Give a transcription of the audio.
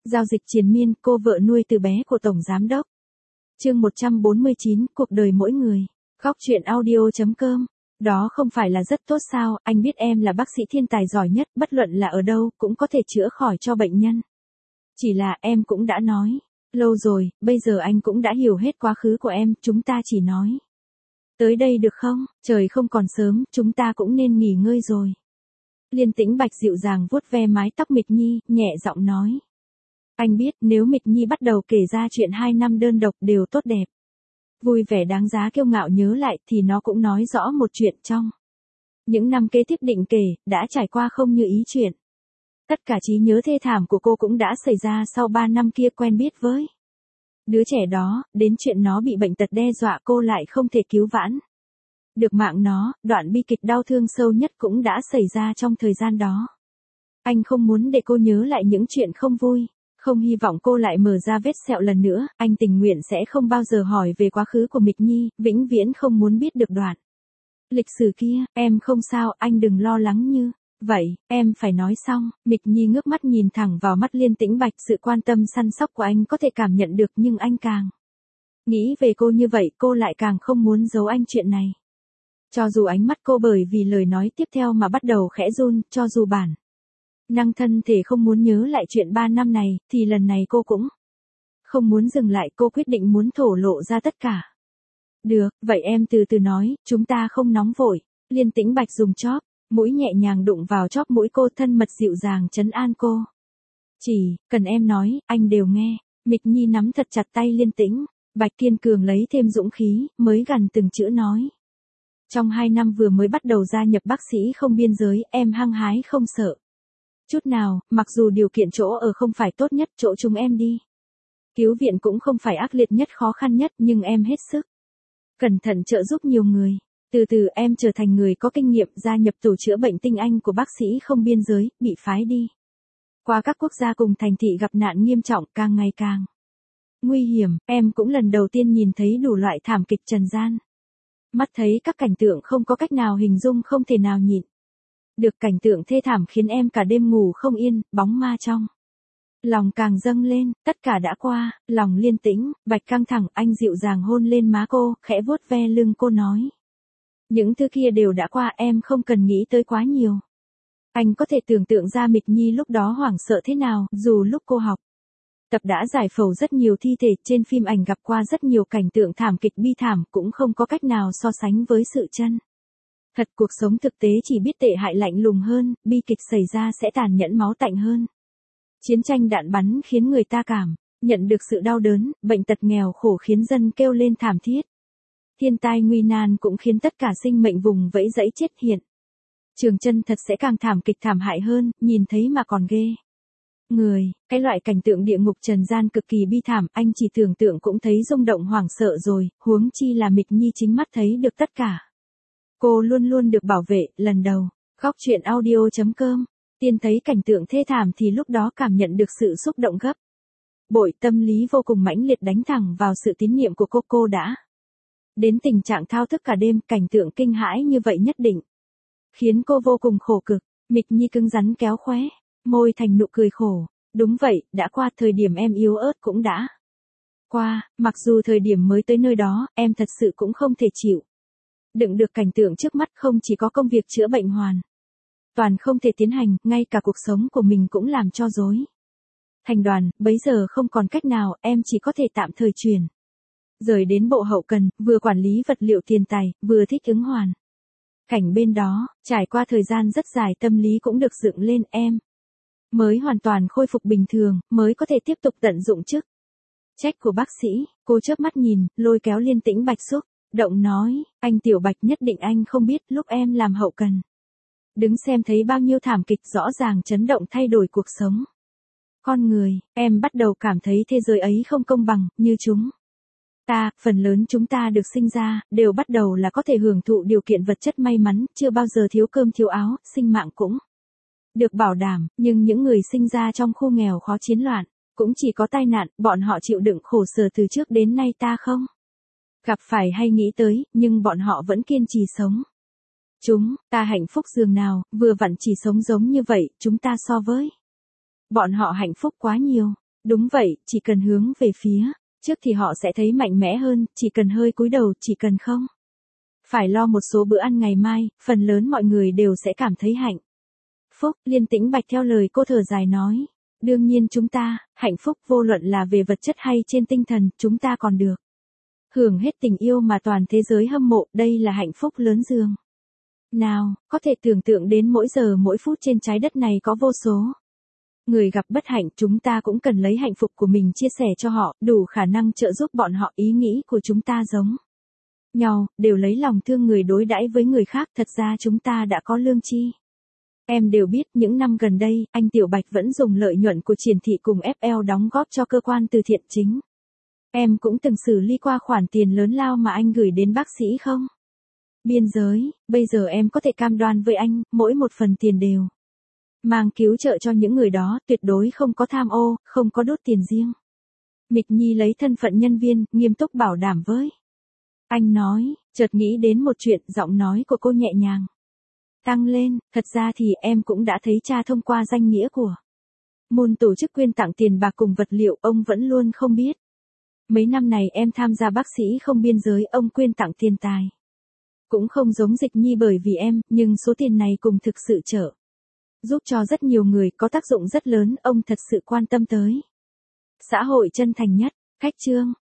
Giao dịch triền miên, cô vợ nuôi từ bé của Tổng Giám đốc. Chương 149, cuộc đời mỗi người. Góc truyện audio.com. Đó không phải là rất tốt sao, anh biết em là bác sĩ thiên tài giỏi nhất, bất luận là ở đâu, cũng có thể chữa khỏi cho bệnh nhân. Chỉ là em cũng đã nói. Lâu rồi, bây giờ anh cũng đã hiểu hết quá khứ của em, chúng ta chỉ nói. Tới đây được không, trời không còn sớm, chúng ta cũng nên nghỉ ngơi rồi. Liên Tĩnh Bạch dịu dàng vuốt ve mái tóc Mịch Nhi, nhẹ giọng nói. Anh biết nếu Mịch Nhi bắt đầu kể ra chuyện 2 năm đơn độc đều tốt đẹp. Vui vẻ đáng giá kiêu ngạo nhớ lại thì nó cũng nói rõ một chuyện trong. Những năm kế tiếp định kể, đã trải qua không như ý chuyện. Tất cả trí nhớ thê thảm của cô cũng đã xảy ra sau 3 năm kia quen biết với đứa trẻ đó, đến chuyện nó bị bệnh tật đe dọa cô lại không thể cứu vãn được mạng nó, đoạn bi kịch đau thương sâu nhất cũng đã xảy ra trong thời gian đó. Anh không muốn để cô nhớ lại những chuyện không vui, không hy vọng cô lại mở ra vết sẹo lần nữa, anh tình nguyện sẽ không bao giờ hỏi về quá khứ của Mịch Nhi, vĩnh viễn không muốn biết được đoạn lịch sử kia. Em không sao, anh đừng lo lắng như vậy, em phải nói xong. Mịch Nhi ngước mắt nhìn thẳng vào mắt Liên Tĩnh Bạch, sự quan tâm săn sóc của anh có thể cảm nhận được, nhưng anh càng nghĩ về cô như vậy, cô lại càng không muốn giấu anh chuyện này. Cho dù ánh mắt cô bởi vì lời nói tiếp theo mà bắt đầu khẽ run, cho dù bản năng thân thể không muốn nhớ lại chuyện 3 năm này, thì lần này cô cũng không muốn dừng lại, cô quyết định muốn thổ lộ ra tất cả. Được, vậy em từ từ nói, chúng ta không nóng vội. Liên Tĩnh Bạch dùng chóp mũi nhẹ nhàng đụng vào chóp mũi cô, thân mật dịu dàng trấn an cô. Chỉ cần em nói, anh đều nghe. Mịch Nhi nắm thật chặt tay Liên Tĩnh Bạch, kiên cường lấy thêm dũng khí, mới gần từng chữ nói. Trong 2 năm vừa mới bắt đầu gia nhập bác sĩ không biên giới, em hăng hái không sợ chút nào, mặc dù điều kiện chỗ ở không phải tốt nhất, chỗ chúng em đi cứu viện cũng không phải ác liệt nhất, khó khăn nhất, nhưng em hết sức cẩn thận trợ giúp nhiều người. Từ từ em trở thành người có kinh nghiệm, gia nhập tổ chữa bệnh tinh anh của bác sĩ không biên giới, bị phái đi qua các quốc gia cùng thành thị gặp nạn nghiêm trọng, càng ngày càng nguy hiểm. Em cũng lần đầu tiên nhìn thấy đủ loại thảm kịch trần gian. Mắt thấy các cảnh tượng không có cách nào hình dung, không thể nào nhịn được cảnh tượng thê thảm khiến em cả đêm ngủ không yên, bóng ma trong lòng càng dâng lên. Tất cả đã qua, lòng Liên Tĩnh Bạch căng thẳng, anh dịu dàng hôn lên má cô, khẽ vuốt ve lưng cô nói. Những thứ kia đều đã qua, em không cần nghĩ tới quá nhiều. Anh có thể tưởng tượng ra Mịch Nhi lúc đó hoảng sợ thế nào, dù lúc cô học tập đã giải phẫu rất nhiều thi thể, trên phim ảnh gặp qua rất nhiều cảnh tượng thảm kịch bi thảm, cũng không có cách nào so sánh với sự chân thật cuộc sống thực tế, chỉ biết tệ hại lạnh lùng hơn, bi kịch xảy ra sẽ tàn nhẫn máu tạnh hơn. Chiến tranh đạn bắn khiến người ta cảm nhận được sự đau đớn, bệnh tật nghèo khổ khiến dân kêu lên thảm thiết. Thiên tai nguy nan cũng khiến tất cả sinh mệnh vùng vẫy dẫy chết hiện. Trường chân thật sẽ càng thảm kịch thảm hại hơn, nhìn thấy mà còn ghê người. Cái loại cảnh tượng địa ngục trần gian cực kỳ bi thảm, anh chỉ tưởng tượng cũng thấy rung động hoảng sợ rồi, huống chi là Mịch Nhi chính mắt thấy được tất cả. Cô luôn luôn được bảo vệ. Lần đầu, góc truyện audio.com, Tiên thấy cảnh tượng thê thảm thì lúc đó cảm nhận được sự xúc động gấp bội, tâm lý vô cùng mãnh liệt đánh thẳng vào sự tín nhiệm của cô đã đến tình trạng thao thức cả đêm. Cảnh tượng kinh hãi như vậy nhất định khiến cô vô cùng khổ cực. Mịch Nhi cứng rắn kéo khóe môi thành nụ cười khổ. Đúng vậy, đã qua, thời điểm em yếu ớt cũng đã qua, mặc dù thời điểm mới tới nơi đó, em thật sự cũng không thể chịu đựng được cảnh tượng trước mắt, không chỉ có công việc chữa bệnh hoàn toàn không thể tiến hành, ngay cả cuộc sống của mình cũng làm cho rối thành đoàn. Bấy giờ không còn cách nào, em chỉ có thể tạm thời chuyển rời đến bộ hậu cần, vừa quản lý vật liệu tiền tài, vừa thích ứng hoàn cảnh bên đó. Trải qua thời gian rất dài, tâm lý cũng được dựng lên, em mới hoàn toàn khôi phục bình thường, mới có thể tiếp tục tận dụng chức trách của bác sĩ. Cô chớp mắt nhìn, lôi kéo Liên Tĩnh Bạch xúc động nói, anh Tiểu Bạch, nhất định anh không biết, lúc em làm hậu cần đứng xem thấy bao nhiêu thảm kịch rõ ràng chấn động thay đổi cuộc sống con người, em bắt đầu cảm thấy thế giới ấy không công bằng, như chúng ta, phần lớn chúng ta được sinh ra, đều bắt đầu là có thể hưởng thụ điều kiện vật chất may mắn, chưa bao giờ thiếu cơm thiếu áo, sinh mạng cũng được bảo đảm, nhưng những người sinh ra trong khu nghèo khó, chiến loạn, cũng chỉ có tai nạn, bọn họ chịu đựng khổ sở từ trước đến nay ta không gặp phải hay nghĩ tới, nhưng bọn họ vẫn kiên trì sống. Chúng ta hạnh phúc dường nào, vừa vặn chỉ sống giống như vậy, chúng ta so với bọn họ hạnh phúc quá nhiều. Đúng vậy, chỉ cần hướng về phía trước thì họ sẽ thấy mạnh mẽ hơn, chỉ cần hơi cúi đầu, chỉ cần không phải lo một số bữa ăn ngày mai, phần lớn mọi người đều sẽ cảm thấy hạnh phúc. Liên Tĩnh Bạch theo lời cô thở dài nói. Đương nhiên chúng ta, hạnh phúc vô luận là về vật chất hay trên tinh thần, chúng ta còn được hưởng hết tình yêu mà toàn thế giới hâm mộ, đây là hạnh phúc lớn dường nào, có thể tưởng tượng đến mỗi giờ mỗi phút trên trái đất này có vô số người gặp bất hạnh, chúng ta cũng cần lấy hạnh phúc của mình chia sẻ cho họ, đủ khả năng trợ giúp bọn họ. Ý nghĩ của chúng ta giống nhau, đều lấy lòng thương người đối đãi với người khác, thật ra chúng ta đã có lương tri. Em đều biết những năm gần đây, anh Tiểu Bạch vẫn dùng lợi nhuận của Triển thị cùng FL đóng góp cho cơ quan từ thiện chính. Em cũng từng xử lý qua khoản tiền lớn lao mà anh gửi đến bác sĩ không biên giới, bây giờ em có thể cam đoan với anh, mỗi một phần tiền đều mang cứu trợ cho những người đó, tuyệt đối không có tham ô, không có đốt tiền riêng. Mịch Nhi lấy thân phận nhân viên, nghiêm túc bảo đảm với anh nói, chợt nghĩ đến một chuyện, giọng nói của cô nhẹ nhàng tăng lên, thật ra thì em cũng đã thấy cha thông qua danh nghĩa của môn tổ chức quyên tặng tiền bạc cùng vật liệu, ông vẫn luôn không biết. Mấy năm này em tham gia bác sĩ không biên giới, ông quyên tặng tiền tài cũng không giống Dịch Nhi bởi vì em, nhưng số tiền này cùng thực sự trợ giúp cho rất nhiều người, có tác dụng rất lớn, ông thật sự quan tâm tới xã hội chân thành nhất. Khách chương